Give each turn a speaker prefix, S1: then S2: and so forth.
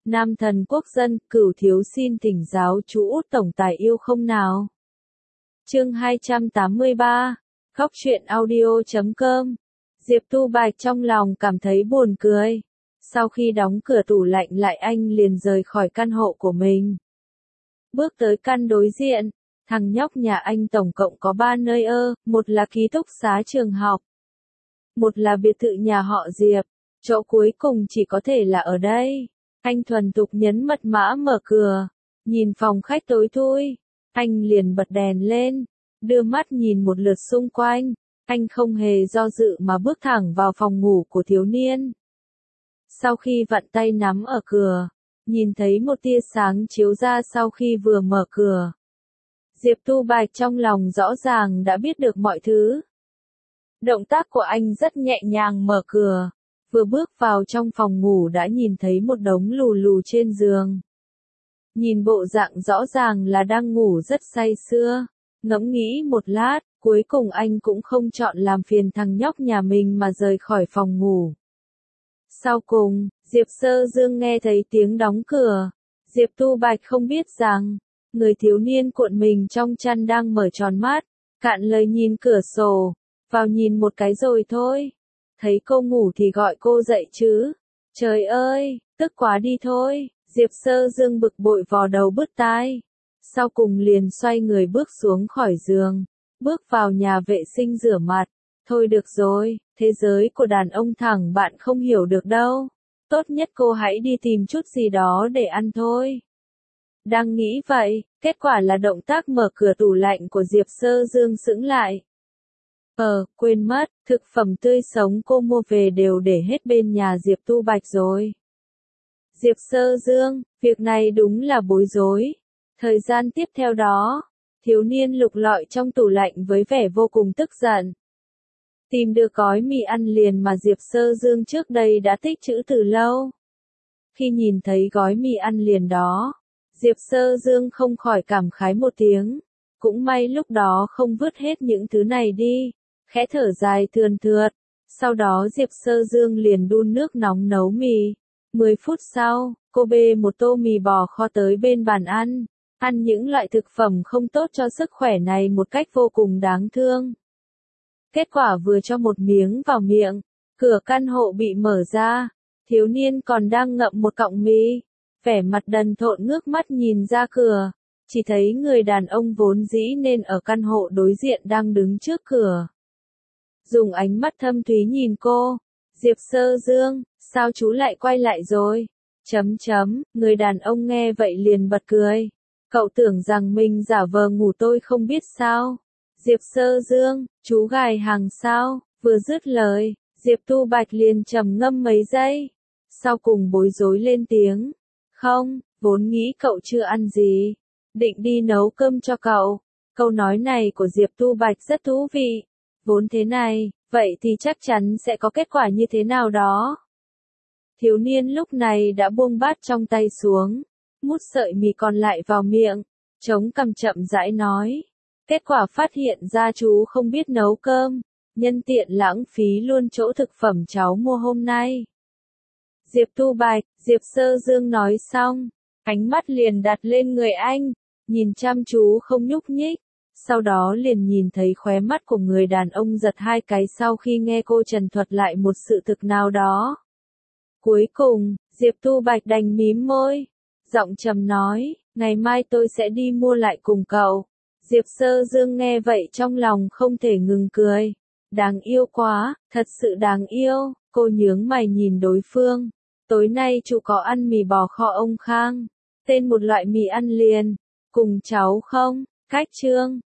S1: Nam thần quốc dân, Cửu thiếu xin thỉnh giáo chú Út tổng tài yêu không nào. Chương 283, Khóc truyện audio.com. Diệp Tu Bạch trong lòng cảm thấy buồn cười. Sau khi đóng cửa tủ lạnh lại anh liền rời khỏi căn hộ của mình. Bước tới căn đối diện, thằng nhóc nhà anh tổng cộng có 3 nơi một là ký túc xá trường học, một là biệt thự nhà họ Diệp, chỗ cuối cùng chỉ có thể là ở đây. Anh thuần thục nhấn mật mã mở cửa, nhìn phòng khách tối thui, anh liền bật đèn lên, đưa mắt nhìn một lượt xung quanh, anh không hề do dự mà bước thẳng vào phòng ngủ của thiếu niên. Sau khi vặn tay nắm ở cửa, nhìn thấy một tia sáng chiếu ra sau khi vừa mở cửa. Diệp Tu Bạch trong lòng rõ ràng đã biết được mọi thứ. Động tác của anh rất nhẹ nhàng mở cửa, vừa bước vào trong phòng ngủ đã nhìn thấy một đống lù lù trên giường. Nhìn bộ dạng rõ ràng là đang ngủ rất say sưa, ngẫm nghĩ một lát, cuối cùng anh cũng không chọn làm phiền thằng nhóc nhà mình mà rời khỏi phòng ngủ. Sau cùng, Diệp Sơ Dương nghe thấy tiếng đóng cửa. Diệp Tu Bạch không biết rằng, người thiếu niên cuộn mình trong chăn đang mở tròn mắt, cạn lời nhìn cửa sổ, vào nhìn một cái rồi thôi. Thấy cô ngủ thì gọi cô dậy chứ. Trời ơi, tức quá đi thôi. Diệp Sơ Dương bực bội vò đầu bứt tai. Sau cùng liền xoay người bước xuống khỏi giường, bước vào nhà vệ sinh rửa mặt. Thôi được rồi, thế giới của đàn ông thẳng bạn không hiểu được đâu. Tốt nhất cô hãy đi tìm chút gì đó để ăn thôi. Đang nghĩ vậy, kết quả là động tác mở cửa tủ lạnh của Diệp Sơ Dương sững lại. Quên mất, thực phẩm tươi sống cô mua về đều để hết bên nhà Diệp Tu Bạch rồi. Diệp Sơ Dương, việc này đúng là bối rối. Thời gian tiếp theo đó, thiếu niên lục lọi trong tủ lạnh với vẻ vô cùng tức giận. Tìm được gói mì ăn liền mà Diệp Sơ Dương trước đây đã tích trữ từ lâu. Khi nhìn thấy gói mì ăn liền đó, Diệp Sơ Dương không khỏi cảm khái một tiếng. Cũng may lúc đó không vứt hết những thứ này đi, khẽ thở dài thườn thượt. Sau đó Diệp Sơ Dương liền đun nước nóng nấu mì. 10 phút sau, cô bê một tô mì bò kho tới bên bàn ăn. Ăn những loại thực phẩm không tốt cho sức khỏe này một cách vô cùng đáng thương. Kết quả vừa cho một miếng vào miệng, cửa căn hộ bị mở ra, thiếu niên còn đang ngậm một cọng mì, vẻ mặt đần thộn ngước mắt nhìn ra cửa, chỉ thấy người đàn ông vốn dĩ nên ở căn hộ đối diện đang đứng trước cửa. Dùng ánh mắt thâm thúy nhìn cô, Diệp Sơ Dương, sao chú lại quay lại rồi? Người đàn ông nghe vậy liền bật cười. Cậu tưởng rằng mình giả vờ ngủ tôi không biết sao? Diệp Sơ Dương, chú gài hàng sao? Vừa dứt lời, Diệp Tu Bạch liền trầm ngâm mấy giây. Sau cùng bối rối lên tiếng. Không, vốn nghĩ cậu chưa ăn gì. Định đi nấu cơm cho cậu. Câu nói này của Diệp Tu Bạch rất thú vị. Vốn thế này, vậy thì chắc chắn sẽ có kết quả như thế nào đó. Thiếu niên lúc này đã buông bát trong tay xuống, mút sợi mì còn lại vào miệng, chống cằm chậm rãi nói. Kết quả phát hiện ra chú không biết nấu cơm, nhân tiện lãng phí luôn chỗ thực phẩm cháu mua hôm nay. Diệp Tu Bạch, Diệp Sơ Dương nói xong, ánh mắt liền đặt lên người anh, nhìn chăm chú không nhúc nhích. Sau đó liền nhìn thấy khóe mắt của người đàn ông giật hai cái sau khi nghe cô trần thuật lại một sự thực nào đó. Cuối cùng, Diệp Tu Bạch đành mím môi, giọng trầm nói, ngày mai tôi sẽ đi mua lại cùng cậu. Diệp Sơ Dương nghe vậy trong lòng không thể ngừng cười. Đáng yêu quá, thật sự đáng yêu, cô nhướng mày nhìn đối phương. Tối nay chú có ăn mì bò kho ông Khang, tên một loại mì ăn liền, cùng cháu không? Cách chương